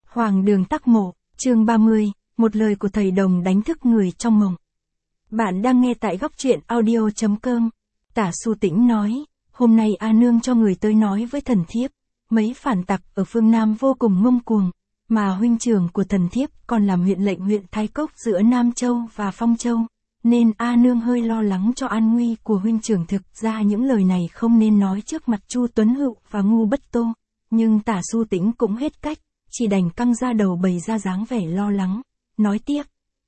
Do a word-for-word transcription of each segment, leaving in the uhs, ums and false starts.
Hoàng đường Tắc Mộ, chương ba mươi, một lời của thầy đồng đánh thức người trong mộng. Bạn đang nghe tại góc truyện audio chấm com. Tả Xu Tĩnh nói, hôm nay A Nương cho người tới nói với thần thiếp, mấy phản tặc ở phương Nam vô cùng ngông cuồng, mà huynh trưởng của thần thiếp còn làm huyện lệnh huyện Thái Cốc giữa Nam Châu và Phong Châu, nên A Nương hơi lo lắng cho an nguy của huynh trưởng. Thực ra những lời này không nên nói trước mặt Chu Tuấn Hựu và Ngu Bất Tô, nhưng Tả Xu Tĩnh cũng hết cách, chỉ đành căng ra đầu bày ra dáng vẻ lo lắng, nói tiếp.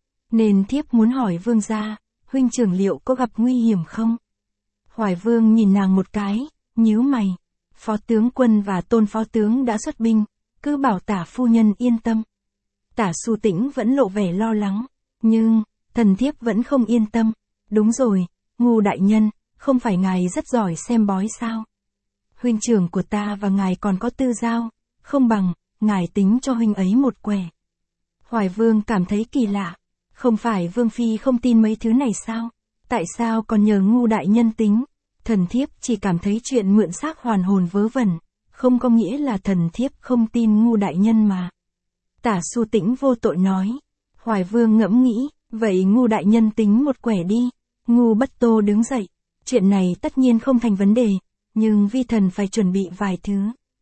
Nên thiếp muốn hỏi vương gia, huynh trưởng liệu có gặp nguy hiểm không? Hoài Vương nhìn nàng một cái, nhíu mày. Phó tướng quân và Tôn phó tướng đã xuất binh, cứ bảo Tả phu nhân yên tâm. Tả Xu Tĩnh vẫn lộ vẻ lo lắng, nhưng, thần thiếp vẫn không yên tâm. Đúng rồi, Ngu đại nhân, không phải ngài rất giỏi xem bói sao? Huynh trưởng của ta và ngài còn có tư giao, không bằng, ngài tính cho huynh ấy một quẻ. Hoài Vương cảm thấy kỳ lạ, không phải Vương Phi không tin mấy thứ này sao? Tại sao còn nhờ Ngu đại nhân tính? Thần thiếp chỉ cảm thấy chuyện mượn xác hoàn hồn vớ vẩn, không có nghĩa là thần thiếp không tin Ngu đại nhân mà. Tả Xu Tĩnh vô tội nói. Hoài Vương ngẫm nghĩ, vậy Ngu đại nhân tính một quẻ đi. Ngu Bất Tô đứng dậy, chuyện này tất nhiên không thành vấn đề, nhưng vi thần phải chuẩn bị vài thứ.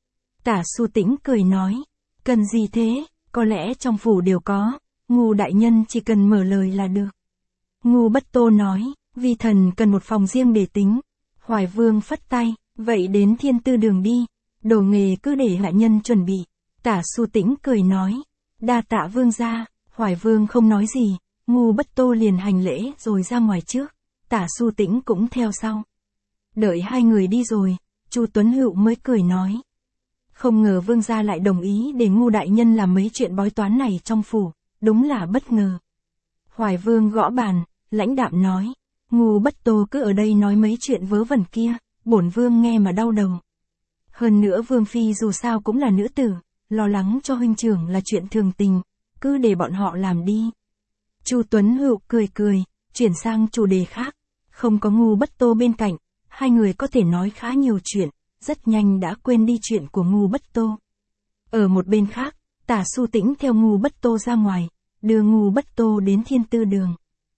Tả Xu Tĩnh cười nói, cần gì thế, có lẽ trong phủ đều có, Ngu đại nhân chỉ cần mở lời là được. Ngu Bất Tô nói, vi thần cần một phòng riêng để tính. Hoài Vương phất tay, vậy đến Thiên Tư Đường đi, đồ nghề cứ để hạ nhân chuẩn bị. Tả Xu Tĩnh cười nói, đa tạ vương gia. Hoài Vương không nói gì, Ngu Bất Tô liền hành lễ rồi ra ngoài trước, Tả Xu Tĩnh cũng theo sau. Đợi hai người đi rồi, Chu Tuấn Hựu mới cười nói, không ngờ vương gia lại đồng ý để Ngu đại nhân làm mấy chuyện bói toán này trong phủ, đúng là bất ngờ. Hoài Vương gõ bàn, lãnh đạm nói, Ngu Bất Tô cứ ở đây nói mấy chuyện vớ vẩn kia, bổn vương nghe mà đau đầu. Hơn nữa Vương Phi dù sao cũng là nữ tử, lo lắng cho huynh trưởng là chuyện thường tình, cứ để bọn họ làm đi. Chu Tuấn Hựu cười cười, chuyển sang chủ đề khác, không có Ngu Bất Tô bên cạnh, hai người có thể nói khá nhiều chuyện, rất nhanh đã quên đi chuyện của Ngu Bất Tô. Ở một bên khác, Tả Xu Tĩnh theo Ngu Bất Tô ra ngoài, đưa Ngu Bất Tô đến Thiên Tư Đường.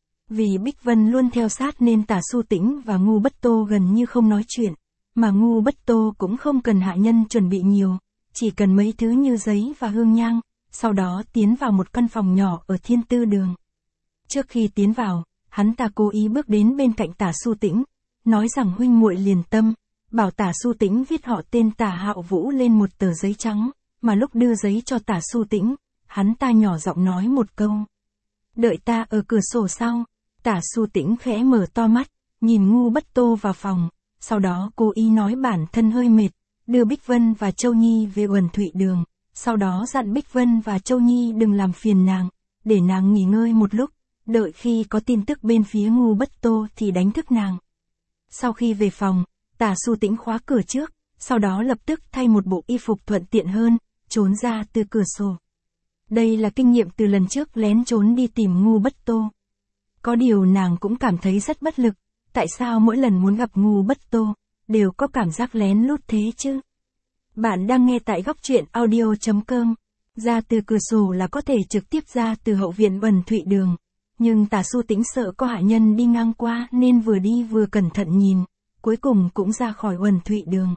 Vì Bích Vân luôn theo sát nên Tả Xu Tĩnh và Ngu Bất Tô gần như không nói chuyện, mà Ngu Bất Tô cũng không cần hạ nhân chuẩn bị nhiều, chỉ cần mấy thứ như giấy và hương nhang, sau đó tiến vào một căn phòng nhỏ ở Thiên Tư Đường. Trước khi tiến vào, hắn ta cố ý bước đến bên cạnh Tả Xu Tĩnh, nói rằng huynh muội liền tâm, bảo Tả Xu Tĩnh viết họ tên Tả Hạo Vũ lên một tờ giấy trắng, mà lúc đưa giấy cho Tả Xu Tĩnh, hắn ta nhỏ giọng nói một câu. Đợi ta ở cửa sổ sau. Tả Xu Tĩnh khẽ mở to mắt, nhìn Ngu Bất Tô vào phòng, sau đó cố ý nói bản thân hơi mệt, đưa Bích Vân và Châu Nhi về Uẩn Thụy Đường, sau đó dặn Bích Vân và Châu Nhi đừng làm phiền nàng, để nàng nghỉ ngơi một lúc, đợi khi có tin tức bên phía Ngu Bất Tô thì đánh thức nàng. Sau khi về phòng, Tả Xu Tĩnh khóa cửa trước, sau đó lập tức thay một bộ y phục thuận tiện hơn, trốn ra từ cửa sổ. Đây là kinh nghiệm từ lần trước lén trốn đi tìm Ngu Bất Tô. Có điều nàng cũng cảm thấy rất bất lực, tại sao mỗi lần muốn gặp Ngu Bất Tô, đều có cảm giác lén lút thế chứ? Bạn đang nghe tại góc truyện audio chấm com, ra từ cửa sổ là có thể trực tiếp ra từ hậu viện Uẩn Thụy Đường, nhưng Tả Xu Tĩnh sợ có hạ nhân đi ngang qua nên vừa đi vừa cẩn thận nhìn, cuối cùng cũng ra khỏi Uẩn Thụy Đường.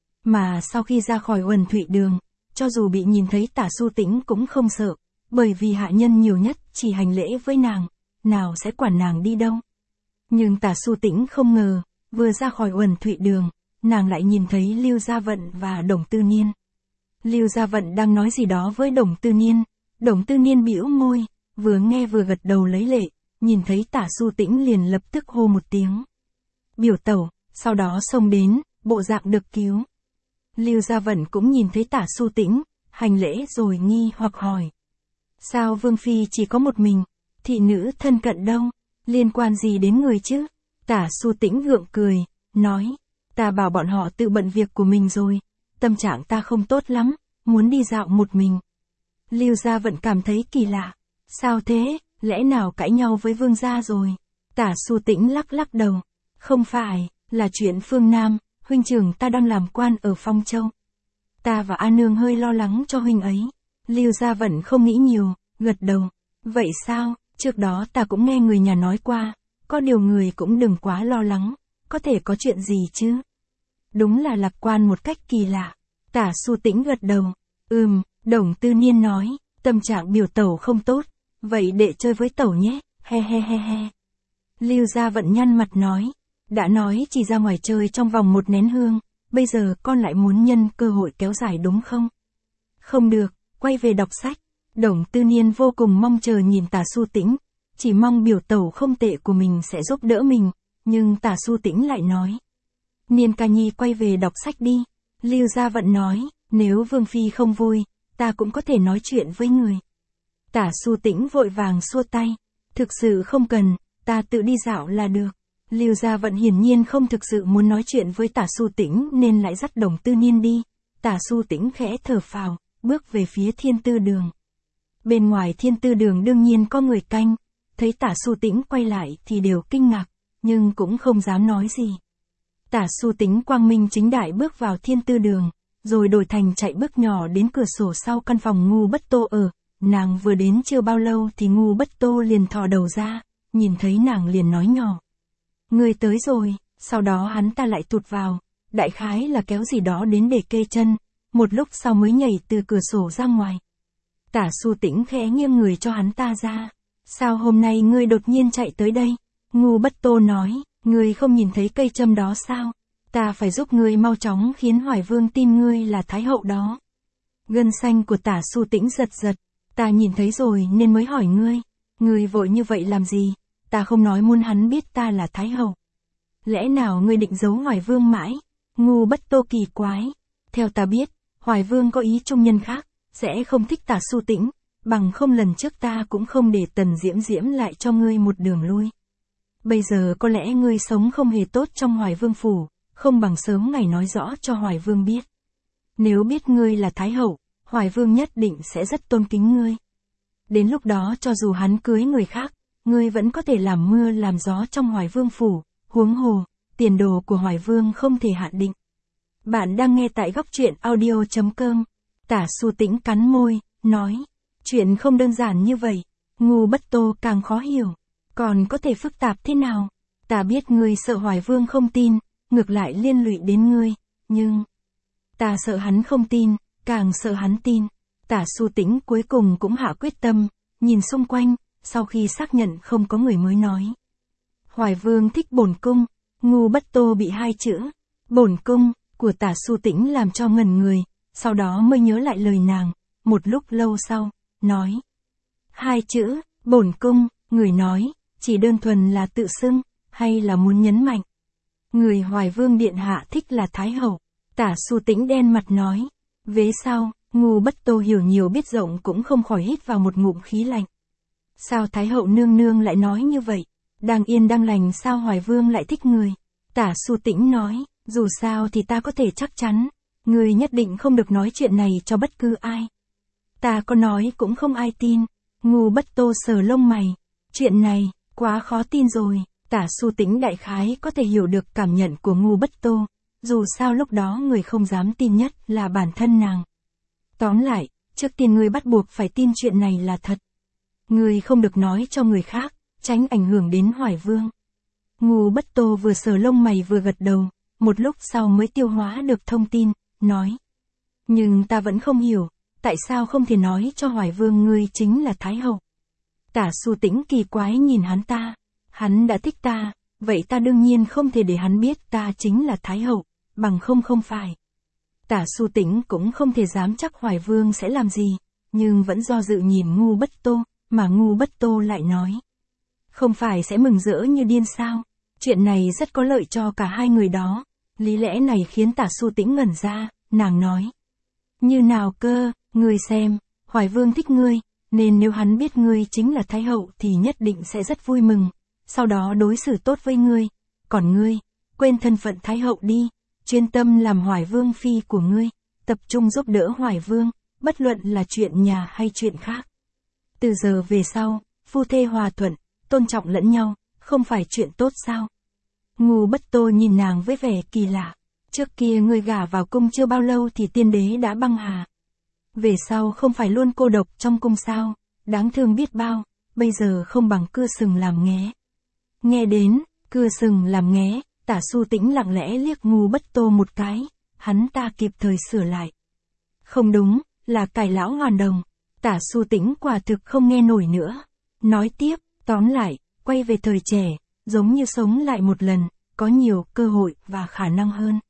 Mà sau khi ra khỏi Uẩn Thụy Đường, cho dù bị nhìn thấy Tả Xu Tĩnh cũng không sợ, bởi vì hạ nhân nhiều nhất chỉ hành lễ với nàng, nào sẽ quản nàng đi đâu. Nhưng Tả Xu Tĩnh không ngờ, vừa ra khỏi Uẩn Thụy Đường, nàng lại nhìn thấy Lưu Gia Vận và Đồng Tư Niên. Lưu Gia Vận đang nói gì đó với Đồng Tư Niên, Đồng Tư Niên bĩu môi, vừa nghe vừa gật đầu lấy lệ, nhìn thấy Tả Xu Tĩnh liền lập tức hô một tiếng. Biểu tẩu, sau đó xông đến, bộ dạng được cứu. Lưu Gia Vận cũng nhìn thấy Tả Xu Tĩnh, hành lễ rồi nghi hoặc hỏi. Sao Vương Phi chỉ có một mình? Thị nữ thân cận đâu, liên quan gì đến người chứ? Tả Xu Tĩnh gượng cười, nói, ta bảo bọn họ tự bận việc của mình rồi, tâm trạng ta không tốt lắm, muốn đi dạo một mình. Lưu Gia Vận cảm thấy kỳ lạ, sao thế, lẽ nào cãi nhau với vương gia rồi? Tả Xu Tĩnh lắc lắc đầu, không phải, là chuyện phương Nam, huynh trưởng ta đang làm quan ở Phong Châu. Ta và A Nương hơi lo lắng cho huynh ấy. Lưu Gia Vận không nghĩ nhiều, gật đầu. Vậy sao, trước đó ta cũng nghe người nhà nói qua, có điều người cũng đừng quá lo lắng, có thể có chuyện gì chứ. Đúng là lạc quan một cách kỳ lạ. Tả Xu Tĩnh gật đầu. Ừm, Đồng Tư Niên nói, tâm trạng biểu tẩu không tốt, vậy để chơi với tẩu nhé, he he he he. Lưu Gia Vận nhăn mặt nói, đã nói chỉ ra ngoài chơi trong vòng một nén hương, bây giờ con lại muốn nhân cơ hội kéo dài đúng không? Không được, quay về đọc sách. Đồng Tư Niên vô cùng mong chờ nhìn Tả Xu Tĩnh, chỉ mong biểu tẩu không tệ của mình sẽ giúp đỡ mình, nhưng Tả Xu Tĩnh lại nói. Niên ca nhi quay về đọc sách đi. Lưu Gia Vận nói, nếu Vương Phi không vui, ta cũng có thể nói chuyện với người. Tả Xu Tĩnh vội vàng xua tay, thực sự không cần, ta tự đi dạo là được. Lưu Gia Vận hiển nhiên không thực sự muốn nói chuyện với Tả Xu Tĩnh nên lại dắt Đồng Tư Niên đi. Tả Xu Tĩnh khẽ thở phào, bước về phía Thiên Tư Đường. Bên ngoài Thiên Tư Đường đương nhiên có người canh, thấy Tả Xu Tĩnh quay lại thì đều kinh ngạc, nhưng cũng không dám nói gì. Tả Xu Tĩnh quang minh chính đại bước vào Thiên Tư Đường, rồi đổi thành chạy bước nhỏ đến cửa sổ sau căn phòng Ngu Bất Tô ở. Nàng vừa đến chưa bao lâu thì Ngu Bất Tô liền thò đầu ra, nhìn thấy nàng liền nói nhỏ. Người tới rồi, sau đó hắn ta lại tụt vào, đại khái là kéo gì đó đến để kê chân, một lúc sau mới nhảy từ cửa sổ ra ngoài. Tả Xu Tĩnh khẽ nghiêng người cho hắn ta ra. Sao hôm nay ngươi đột nhiên chạy tới đây? Ngu Bất Tô nói, ngươi không nhìn thấy cây châm đó sao? Ta phải giúp ngươi mau chóng khiến Hoài Vương tin ngươi là Thái Hậu đó. Gân xanh của Tả Xu Tĩnh giật giật, ta nhìn thấy rồi nên mới hỏi ngươi. Ngươi vội như vậy làm gì? Ta không nói muốn hắn biết ta là Thái Hậu. Lẽ nào ngươi định giấu Hoài Vương mãi? Ngu Bất Tô kỳ quái. Theo ta biết, Hoài Vương có ý trung nhân khác, sẽ không thích Tả Xu Tĩnh, bằng không lần trước ta cũng không để Tần Diễm Diễm lại cho ngươi một đường lui. Bây giờ có lẽ ngươi sống không hề tốt trong Hoài Vương phủ, không bằng sớm ngày nói rõ cho Hoài Vương biết. Nếu biết ngươi là Thái Hậu, Hoài Vương nhất định sẽ rất tôn kính ngươi. Đến lúc đó cho dù hắn cưới người khác, ngươi vẫn có thể làm mưa làm gió trong Hoài Vương phủ, huống hồ, tiền đồ của Hoài Vương không thể hạn định. Bạn đang nghe tại góc truyện audio chấm com. Tả Xu Tĩnh cắn môi, nói, chuyện không đơn giản như vậy. Ngu Bất Tô càng khó hiểu, còn có thể phức tạp thế nào? Ta biết ngươi sợ Hoài Vương không tin, ngược lại liên lụy đến ngươi, nhưng ta sợ hắn không tin, càng sợ hắn tin. Tả Xu Tĩnh cuối cùng cũng hạ quyết tâm, nhìn xung quanh, sau khi xác nhận không có người mới nói. Hoài Vương thích bổn cung. Ngu Bất Tô bị hai chữ bổn cung của Tả Xu Tĩnh làm cho ngẩn người, sau đó mới nhớ lại lời nàng, một lúc lâu sau, nói. Hai chữ, bổn cung, người nói, chỉ đơn thuần là tự xưng, hay là muốn nhấn mạnh. Người Hoài Vương điện hạ thích là Thái Hậu. Tả Xu Tĩnh đen mặt nói. Vế sau, Ngu Bất Tô hiểu nhiều biết rộng cũng không khỏi hít vào một ngụm khí lạnh. Sao Thái Hậu nương nương lại nói như vậy? Đang yên đang lành sao Hoài Vương lại thích người? Tả Xu Tĩnh nói, dù sao thì ta có thể chắc chắn, người nhất định không được nói chuyện này cho bất cứ ai. Ta có nói cũng không ai tin. Ngu Bất Tô sờ lông mày. Chuyện này, quá khó tin rồi. Tả Xu Tĩnh đại khái có thể hiểu được cảm nhận của Ngu Bất Tô, dù sao lúc đó người không dám tin nhất là bản thân nàng. Tóm lại, trước tiên ngươi bắt buộc phải tin chuyện này là thật. Ngươi không được nói cho người khác, tránh ảnh hưởng đến Hoài Vương. Ngu Bất Tô vừa sờ lông mày vừa gật đầu, một lúc sau mới tiêu hóa được thông tin, nói. Nhưng ta vẫn không hiểu, tại sao không thể nói cho Hoài Vương ngươi chính là Thái Hậu. Tả Xu Tĩnh kỳ quái nhìn hắn ta. Hắn đã thích ta, vậy ta đương nhiên không thể để hắn biết ta chính là Thái Hậu, bằng không không phải. Tả Xu Tĩnh cũng không thể dám chắc Hoài Vương sẽ làm gì, nhưng vẫn do dự nhìn Ngu Bất Tô, mà Ngu Bất Tô lại nói. Không phải sẽ mừng rỡ như điên sao? Chuyện này rất có lợi cho cả hai người đó. Lý lẽ này khiến Tả Xu Tĩnh ngẩn ra, nàng nói. Như nào cơ, ngươi xem, Hoài Vương thích ngươi, nên nếu hắn biết ngươi chính là Thái Hậu thì nhất định sẽ rất vui mừng, sau đó đối xử tốt với ngươi. Còn ngươi, quên thân phận Thái Hậu đi, chuyên tâm làm Hoài Vương phi của ngươi, tập trung giúp đỡ Hoài Vương, bất luận là chuyện nhà hay chuyện khác. Từ giờ về sau, phu thê hòa thuận, tôn trọng lẫn nhau, không phải chuyện tốt sao? Ngu Bất Tô nhìn nàng với vẻ kỳ lạ. Trước kia ngươi gả vào cung chưa bao lâu thì tiên đế đã băng hà. Về sau không phải luôn cô độc trong cung sao, đáng thương biết bao, bây giờ không bằng cưa sừng làm nghé. Nghe đến, cưa sừng làm nghé, Tả Xu Tĩnh lặng lẽ liếc Ngu Bất Tô một cái, hắn ta kịp thời sửa lại. Không đúng, là cải lão hoàn đồng. Tả Xu Tĩnh quả thực không nghe nổi nữa. Nói tiếp, tóm lại, quay về thời trẻ, giống như sống lại một lần, có nhiều cơ hội và khả năng hơn.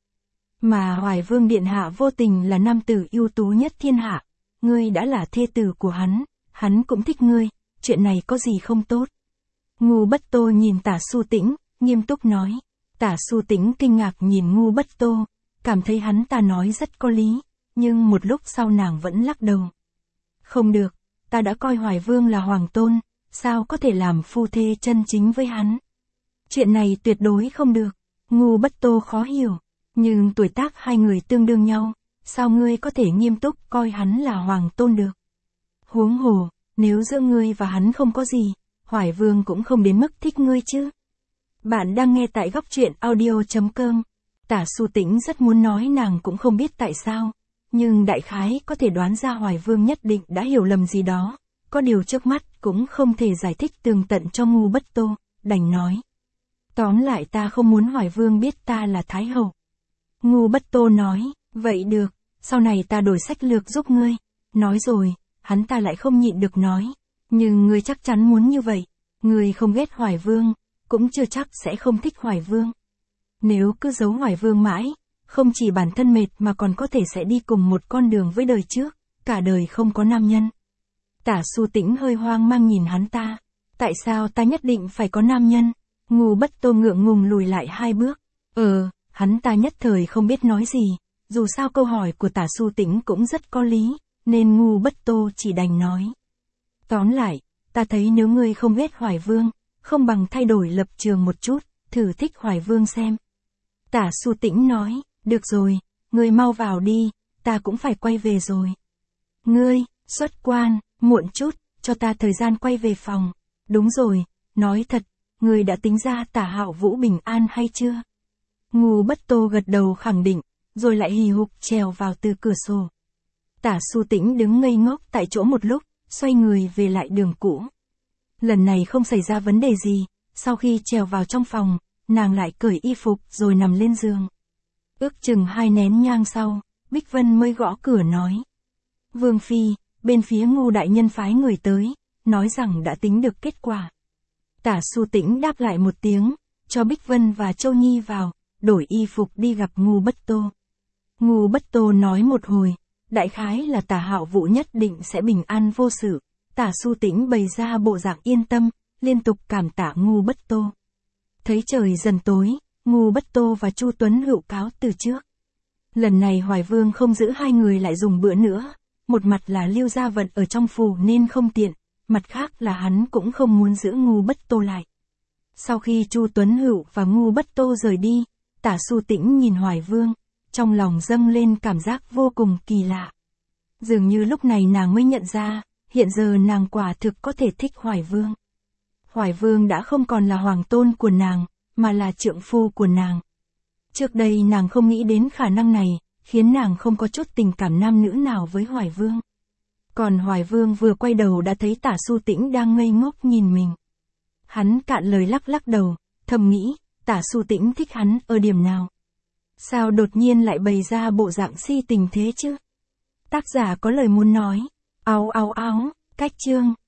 Mà Hoài Vương Điện Hạ vô tình là nam tử ưu tú nhất thiên hạ, ngươi đã là thê tử của hắn, hắn cũng thích ngươi, chuyện này có gì không tốt. Ngu Bất Tô nhìn Tả Xu Tĩnh, nghiêm túc nói. Tả Xu Tĩnh kinh ngạc nhìn Ngu Bất Tô, cảm thấy hắn ta nói rất có lý, nhưng một lúc sau nàng vẫn lắc đầu. Không được, ta đã coi Hoài Vương là hoàng tôn, sao có thể làm phu thê chân chính với hắn. Chuyện này tuyệt đối không được. Ngu Bất Tô khó hiểu, nhưng tuổi tác hai người tương đương nhau, sao ngươi có thể nghiêm túc coi hắn là hoàng tôn được. Huống hồ, nếu giữa ngươi và hắn không có gì, Hoài Vương cũng không đến mức thích ngươi chứ. Bạn đang nghe tại góc truyện audio chấm com. Tả Xu Tĩnh rất muốn nói nàng cũng không biết tại sao, nhưng đại khái có thể đoán ra Hoài Vương nhất định đã hiểu lầm gì đó, có điều trước mắt cũng không thể giải thích tường tận cho Ngu Bất Tô, đành nói. Tóm lại ta không muốn Hoài Vương biết ta là Thái Hậu. Ngu Bất Tô nói, vậy được, sau này ta đổi sách lược giúp ngươi. Nói rồi, hắn ta lại không nhịn được nói, nhưng ngươi chắc chắn muốn như vậy, ngươi không ghét Hoài Vương, cũng chưa chắc sẽ không thích Hoài Vương. Nếu cứ giấu Hoài Vương mãi, không chỉ bản thân mệt mà còn có thể sẽ đi cùng một con đường với đời trước, cả đời không có nam nhân. Tả Xu Tĩnh hơi hoang mang nhìn hắn ta, tại sao ta nhất định phải có nam nhân? Ngu Bất Tô ngượng ngùng lùi lại hai bước. Ờ, hắn ta nhất thời không biết nói gì, dù sao câu hỏi của Tả Xu Tĩnh cũng rất có lý, nên Ngu Bất Tô chỉ đành nói. Tóm lại, ta thấy nếu ngươi không ghét Hoài Vương, không bằng thay đổi lập trường một chút, thử thích Hoài Vương xem. Tả Xu Tĩnh nói, được rồi, ngươi mau vào đi, ta cũng phải quay về rồi. Ngươi, xuất quan, muộn chút, cho ta thời gian quay về phòng. Đúng rồi, nói thật, ngươi đã tính ra Tả Hạo Vũ bình an hay chưa? Ngu Bất Tô gật đầu khẳng định, rồi lại hì hục trèo vào từ cửa sổ. Tả Xu Tĩnh đứng ngây ngốc tại chỗ một lúc, xoay người về lại đường cũ. Lần này không xảy ra vấn đề gì, sau khi trèo vào trong phòng, nàng lại cởi y phục rồi nằm lên giường. Ước chừng hai nén nhang sau, Bích Vân mới gõ cửa nói. Vương Phi, bên phía Ngu đại nhân phái người tới, nói rằng đã tính được kết quả. Tả Xu Tĩnh đáp lại một tiếng, cho Bích Vân và Châu Nhi vào, đổi y phục đi gặp Ngu Bất Tô. Ngu Bất Tô nói một hồi, đại khái là Tả Hạo Vũ nhất định sẽ bình an vô sự. Tả Xu Tĩnh bày ra bộ dạng yên tâm, liên tục cảm tạ Ngu Bất Tô. Thấy trời dần tối, Ngu Bất Tô và Chu Tuấn Hữu cáo từ trước. Lần này Hoài Vương không giữ hai người lại dùng bữa nữa, một mặt là Lưu Gia Vận ở trong phủ nên không tiện, mặt khác là hắn cũng không muốn giữ Ngu Bất Tô lại. Sau khi Chu Tuấn Hữu và Ngu Bất Tô rời đi, Tả Xu Tĩnh nhìn Hoài Vương, trong lòng dâng lên cảm giác vô cùng kỳ lạ. Dường như lúc này nàng mới nhận ra, hiện giờ nàng quả thực có thể thích Hoài Vương. Hoài Vương đã không còn là hoàng tôn của nàng, mà là trượng phu của nàng. Trước đây nàng không nghĩ đến khả năng này, khiến nàng không có chút tình cảm nam nữ nào với Hoài Vương. Còn Hoài Vương vừa quay đầu đã thấy Tả Xu Tĩnh đang ngây ngốc nhìn mình. Hắn cạn lời lắc lắc đầu, thầm nghĩ, Tả Xu Tĩnh thích hắn ở điểm nào? Sao đột nhiên lại bày ra bộ dạng si tình thế chứ? Tác giả có lời muốn nói. Áo áo áo, cách chương.